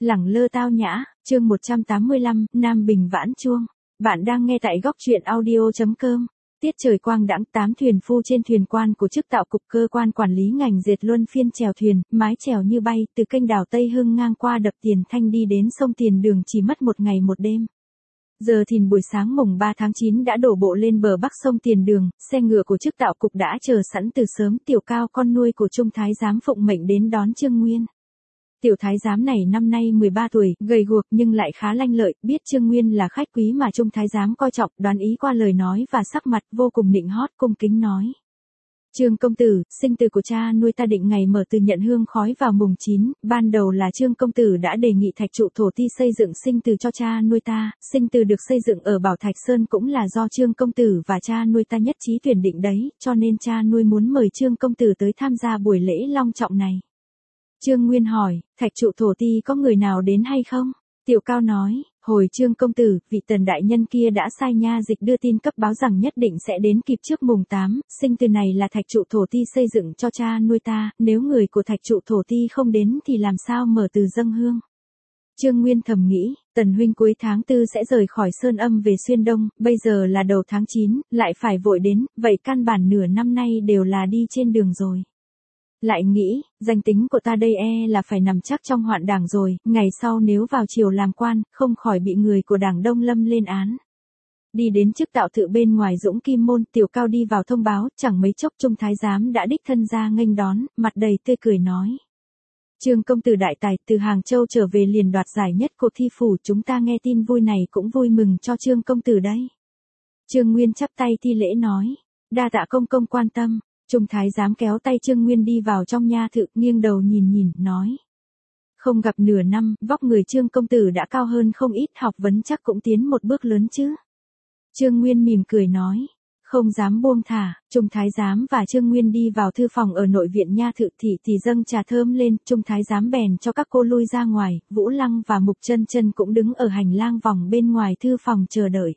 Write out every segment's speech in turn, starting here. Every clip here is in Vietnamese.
Lẳng lơ tao nhã, chương 185, Nam Bình vãn chuông. Bạn đang nghe tại góc truyện audio.com. Tiết trời quang đãng, 8 thuyền phu trên thuyền quan của chức tạo cục cơ quan quản lý ngành dệt luân phiên chèo thuyền, mái chèo như bay, từ kênh đảo Tây Hưng ngang qua đập Tiền Thanh đi đến sông Tiền Đường chỉ mất một ngày một đêm. Giờ thìn buổi sáng mùng 3 tháng 9 đã đổ bộ lên bờ bắc sông Tiền Đường, xe ngựa của chức tạo cục đã chờ sẵn từ sớm. Tiểu Cao con nuôi của Trung Thái giám phụng mệnh đến đón Trương Nguyên. Tiểu thái giám này năm nay 13 tuổi, gầy guộc nhưng lại khá lanh lợi, biết Trương Nguyên là khách quý mà Trung thái giám coi trọng, đoán ý qua lời nói và sắc mặt vô cùng nịnh hót, cung kính nói. Trương công tử, sinh từ của cha nuôi ta định ngày mở từ nhận hương khói vào mùng 9, ban đầu là Trương công tử đã đề nghị Thạch trụ thổ ti xây dựng sinh từ cho cha nuôi ta, sinh từ được xây dựng ở Bảo Thạch Sơn cũng là do Trương công tử và cha nuôi ta nhất trí tuyển định đấy, cho nên cha nuôi muốn mời Trương công tử tới tham gia buổi lễ long trọng này. Trương Nguyên hỏi, Thạch trụ thổ ti có người nào đến hay không? Tiểu Cao nói, hồi Trương công tử, vị Tần đại nhân kia đã sai nha dịch đưa tin cấp báo rằng nhất định sẽ đến kịp trước mùng 8, sinh từ này là Thạch trụ thổ ti xây dựng cho cha nuôi ta, nếu người của Thạch trụ thổ ti không đến thì làm sao mở từ dâng hương? Trương Nguyên thầm nghĩ, Tần huynh cuối tháng 4 sẽ rời khỏi Sơn Âm về Xuyên Đông, bây giờ là đầu tháng 9, lại phải vội đến, vậy căn bản nửa năm nay đều là đi trên đường rồi. Lại nghĩ, danh tính của ta đây là phải nằm chắc trong hoạn đảng rồi, ngày sau nếu vào triều làm quan, không khỏi bị người của đảng Đông Lâm lên án. Đi đến chức tạo thự bên ngoài Dũng Kim Môn, Tiểu Cao đi vào thông báo, chẳng mấy chốc Trung thái giám đã đích thân ra nghênh đón, mặt đầy tươi cười nói. Trương công tử đại tài, từ Hàng Châu trở về liền đoạt giải nhất cuộc thi phủ, chúng ta nghe tin vui này cũng vui mừng cho Trương công tử đấy. Trương Nguyên chắp tay thi lễ nói, đa tạ công công quan tâm. Trung thái giám kéo tay Trương Nguyên đi vào trong nha thự, nghiêng đầu nhìn, nói. Không gặp nửa năm, vóc người Trương công tử đã cao hơn không ít, học vấn chắc cũng tiến một bước lớn chứ. Trương Nguyên mỉm cười nói. Không dám buông thả, Trung thái giám và Trương Nguyên đi vào thư phòng ở nội viện nha thự thì dâng trà thơm lên, Trung thái giám bèn cho các cô lui ra ngoài, Vũ Lăng và Mục Chân Chân cũng đứng ở hành lang vòng bên ngoài thư phòng chờ đợi.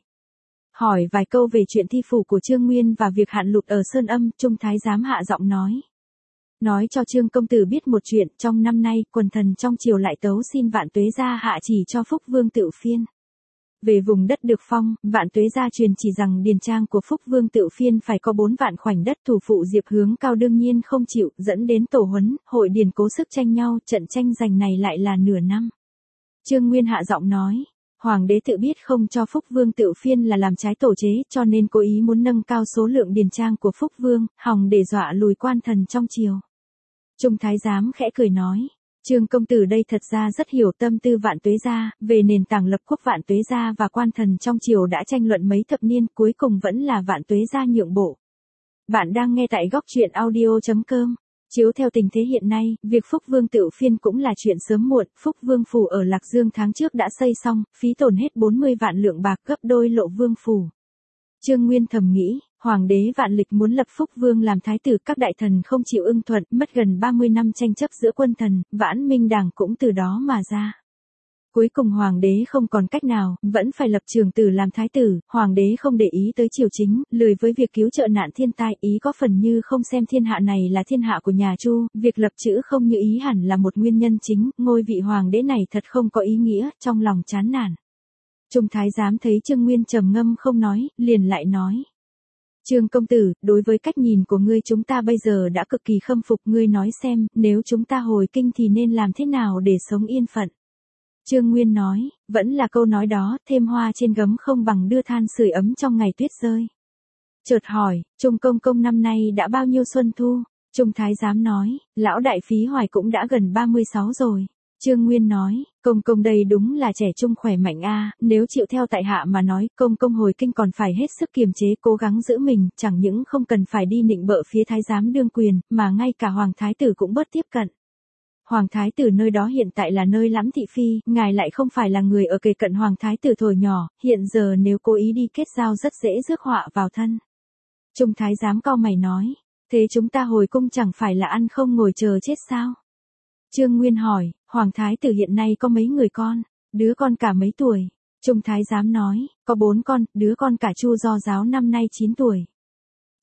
Hỏi vài câu về chuyện thi phủ của Trương Nguyên và việc hạn lụt ở Sơn Âm, Trung thái giám hạ giọng nói. Nói cho Trương công tử biết một chuyện, trong năm nay, quần thần trong triều lại tấu xin Vạn Tuế gia hạ chỉ cho Phúc Vương Tựu Phiên. Về vùng đất được phong, Vạn Tuế gia truyền chỉ rằng điền trang của Phúc Vương Tựu Phiên phải có 4 vạn khoảnh đất, thủ phụ Diệp Hướng Cao đương nhiên không chịu, dẫn đến tổ huấn, hội điền cố sức tranh nhau, trận tranh giành này lại là nửa năm. Trương Nguyên hạ giọng nói. Hoàng đế tự biết không cho Phúc Vương Tựu Phiên là làm trái tổ chế, cho nên cố ý muốn nâng cao số lượng điền trang của Phúc Vương, hòng để dọa lùi quan thần trong triều. Trung thái giám khẽ cười nói, Trương công tử đây thật ra rất hiểu tâm tư Vạn Tuế gia, về nền tảng lập quốc Vạn Tuế gia và quan thần trong triều đã tranh luận mấy thập niên, cuối cùng vẫn là Vạn Tuế gia nhượng bộ. Bạn đang nghe tại góc truyện audio.com. Chiếu theo tình thế hiện nay, việc Phúc Vương Tựu Phiên cũng là chuyện sớm muộn, Phúc Vương phủ ở Lạc Dương tháng trước đã xây xong, phí tổn hết 40 vạn lượng bạc, gấp đôi Lộ Vương phủ. Trương Nguyên thầm nghĩ, Hoàng đế Vạn Lịch muốn lập Phúc Vương làm thái tử, các đại thần không chịu ưng thuận, mất gần 30 năm tranh chấp giữa quân thần, Vãn Minh Đảng cũng từ đó mà ra. Cuối cùng Hoàng đế không còn cách nào, vẫn phải lập Trường Tử làm thái tử, Hoàng đế không để ý tới triều chính, lười với việc cứu trợ nạn thiên tai, ý có phần như không xem thiên hạ này là thiên hạ của nhà Chu, việc lập chữ không như ý hẳn là một nguyên nhân chính, ngôi vị Hoàng đế này thật không có ý nghĩa, trong lòng chán nản. Trung thái giám thấy Trương Nguyên trầm ngâm không nói, liền lại nói. Trương công tử, đối với cách nhìn của ngươi chúng ta bây giờ đã cực kỳ khâm phục, ngươi nói xem, nếu chúng ta hồi kinh thì nên làm thế nào để sống yên phận. Trương Nguyên nói, vẫn là câu nói đó, thêm hoa trên gấm không bằng đưa than sưởi ấm trong ngày tuyết rơi. Chợt hỏi, Trung công công năm nay đã bao nhiêu xuân thu? Trung thái giám nói, lão đại Phí Hoài cũng đã gần 36 rồi. Trương Nguyên nói, công công đây đúng là trẻ trung khỏe mạnh nếu chịu theo tại hạ mà nói, công công hồi kinh còn phải hết sức kiềm chế cố gắng giữ mình, chẳng những không cần phải đi nịnh bợ phía thái giám đương quyền, mà ngay cả hoàng thái tử cũng bớt tiếp cận. Hoàng thái tử nơi đó hiện tại là nơi Lắm thị phi, ngài lại không phải là người ở kề cận hoàng thái tử thổi nhỏ, hiện giờ nếu cố ý đi kết giao rất dễ rước họa vào thân. Trung thái giám cau mày nói, thế chúng ta hồi cung chẳng phải là ăn không ngồi chờ chết sao? Trương Nguyên hỏi, hoàng thái tử hiện nay có mấy người con, đứa con cả mấy tuổi? Trung thái giám nói, có 4 con, đứa con cả Chu Do Giáo năm nay 9 tuổi.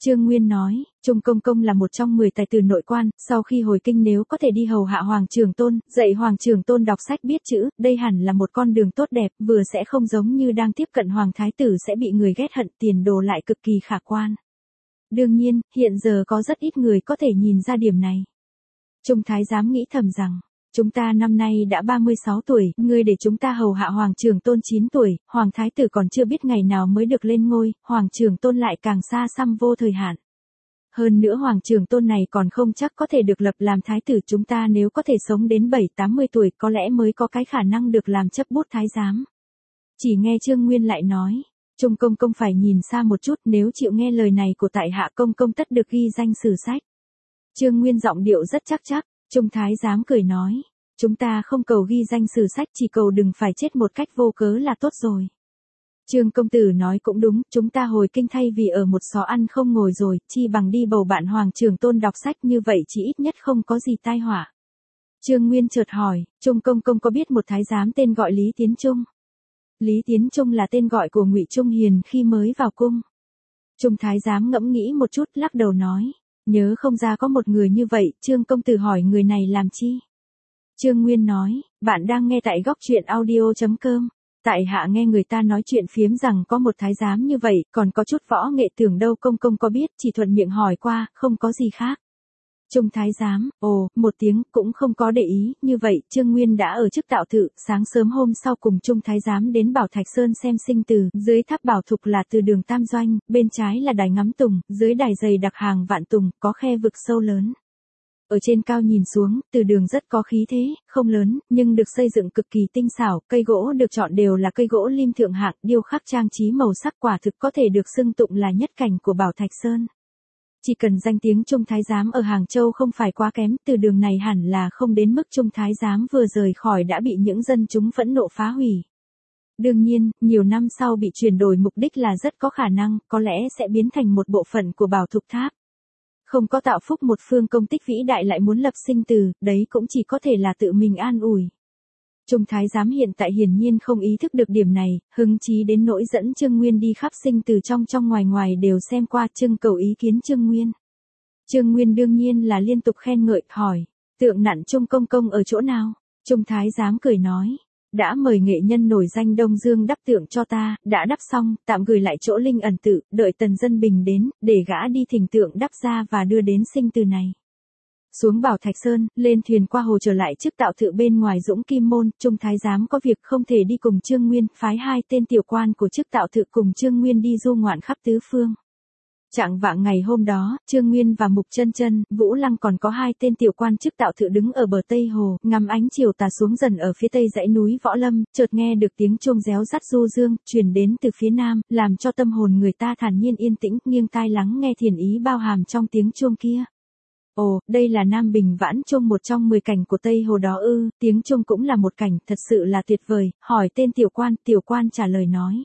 Trương Nguyên nói, Trung Công Công là một trong 10 tài tử nội quan, sau khi hồi kinh nếu có thể đi hầu hạ Hoàng Trường Tôn, dạy Hoàng Trường Tôn đọc sách biết chữ, đây hẳn là một con đường tốt đẹp, vừa sẽ không giống như đang tiếp cận Hoàng Thái tử sẽ bị người ghét hận, tiền đồ lại cực kỳ khả quan. Đương nhiên, hiện giờ có rất ít người có thể nhìn ra điểm này. Trung Thái giám nghĩ thầm rằng, chúng ta năm nay đã 36 tuổi, ngươi để chúng ta hầu hạ Hoàng Trường Tôn 9 tuổi, Hoàng Thái tử còn chưa biết ngày nào mới được lên ngôi, Hoàng Trường Tôn lại càng xa xăm vô thời hạn. Hơn nữa Hoàng Trường Tôn này còn không chắc có thể được lập làm Thái tử, chúng ta nếu có thể sống đến 7-80 tuổi có lẽ mới có cái khả năng được làm chấp bút Thái giám. Chỉ nghe Trương Nguyên lại nói, Trung Công Công phải nhìn xa một chút, nếu chịu nghe lời này của tại hạ công công tất được ghi danh sử sách. Trương Nguyên giọng điệu rất chắc chắc. Trung Thái giám cười nói, chúng ta không cầu ghi danh sử sách, chỉ cầu đừng phải chết một cách vô cớ là tốt rồi. Trương công tử nói cũng đúng, chúng ta hồi kinh thay vì ở một xó ăn không ngồi rồi, chi bằng đi bầu bạn Hoàng Trường Tôn đọc sách, như vậy chỉ ít nhất không có gì tai họa. Trương Nguyên chợt hỏi, Trung Công Công có biết một thái giám tên gọi Lý Tiến Trung? Lý Tiến Trung là tên gọi của Ngụy Trung Hiền khi mới vào cung. Trung Thái giám ngẫm nghĩ một chút, lắc đầu nói, nhớ không ra có một người như vậy. Trương công tử hỏi người này làm chi? Trương Nguyên nói, bạn đang nghe tại góc truyện audio.com. Tại hạ nghe người ta nói chuyện phiếm rằng có một thái giám như vậy, còn có chút võ nghệ, tưởng đâu công công có biết, chỉ thuận miệng hỏi qua, không có gì khác. Trung Thái giám, ồ, một tiếng, cũng không có để ý, như vậy, Trương Nguyên đã ở chức tạo thự, sáng sớm hôm sau cùng Trung Thái giám đến Bảo Thạch Sơn xem sinh từ, dưới tháp Bảo Thục là từ đường Tam Doanh, bên trái là đài ngắm tùng, dưới đài dày đặc hàng vạn tùng, có khe vực sâu lớn. Ở trên cao nhìn xuống, từ đường rất có khí thế, không lớn, nhưng được xây dựng cực kỳ tinh xảo, cây gỗ được chọn đều là cây gỗ lim thượng hạng, điêu khắc trang trí màu sắc, quả thực có thể được xưng tụng là nhất cảnh của Bảo Thạch Sơn. Chỉ cần danh tiếng Trung Thái giám ở Hàng Châu không phải quá kém, từ đường này hẳn là không đến mức Trung Thái giám vừa rời khỏi đã bị những dân chúng phẫn nộ phá hủy. Đương nhiên, nhiều năm sau bị chuyển đổi mục đích là rất có khả năng, có lẽ sẽ biến thành một bộ phận của Bảo Thục Tháp. Không có tạo phúc một phương công tích vĩ đại lại muốn lập sinh từ, đấy cũng chỉ có thể là tự mình an ủi. Trung Thái giám hiện tại hiển nhiên không ý thức được điểm này, hứng chí đến nỗi dẫn Trương Nguyên đi khắp sinh từ trong ngoài ngoài đều xem qua, trưng cầu ý kiến Trương Nguyên. Trương Nguyên đương nhiên là liên tục khen ngợi, hỏi, tượng nặn Trung Công Công ở chỗ nào? Trung Thái giám cười nói, đã mời nghệ nhân nổi danh Đông Dương đắp tượng cho ta, đã đắp xong, tạm gửi lại chỗ Linh Ẩn Tự, đợi Tần Dân Bình đến, để gã đi thỉnh tượng đắp ra và đưa đến sinh từ này. Xuống Bảo Thạch Sơn, lên thuyền qua hồ trở lại trước tạo thự bên ngoài Dũng Kim Môn, Trung Thái giám có việc không thể đi cùng Trương Nguyên, phái 2 tên tiểu quan của chức tạo thự cùng Trương Nguyên đi du ngoạn khắp tứ phương. Chạng vạng ngày hôm đó, Trương Nguyên và Mục Chân Chân, Vũ Lăng còn có 2 tên tiểu quan chức tạo thự đứng ở bờ Tây Hồ, ngắm ánh chiều tà xuống dần ở phía tây dãy núi Võ Lâm, chợt nghe được tiếng chuông réo rắt du dương, truyền đến từ phía nam, làm cho tâm hồn người ta thản nhiên yên tĩnh, nghiêng tai lắng nghe thiền ý bao hàm trong tiếng chuông kia. Ồ, đây là Nam Bình Vãn Chuông, một trong 10 cảnh của Tây Hồ đó ư? Tiếng chuông cũng là một cảnh, thật sự là tuyệt vời. Hỏi tên tiểu quan trả lời nói,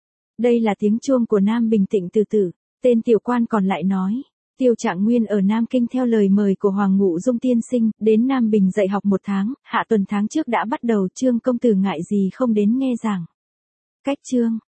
đây là tiếng chuông của Nam Bình Tịnh Từ Tử. Tên tiểu quan còn lại nói, Tiêu Trạng Nguyên ở Nam Kinh theo lời mời của Hoàng Ngụ Dung tiên sinh, đến Nam Bình dạy học 1 tháng, hạ tuần tháng trước đã bắt đầu, Trương công tử ngại gì không đến nghe giảng. Cách chương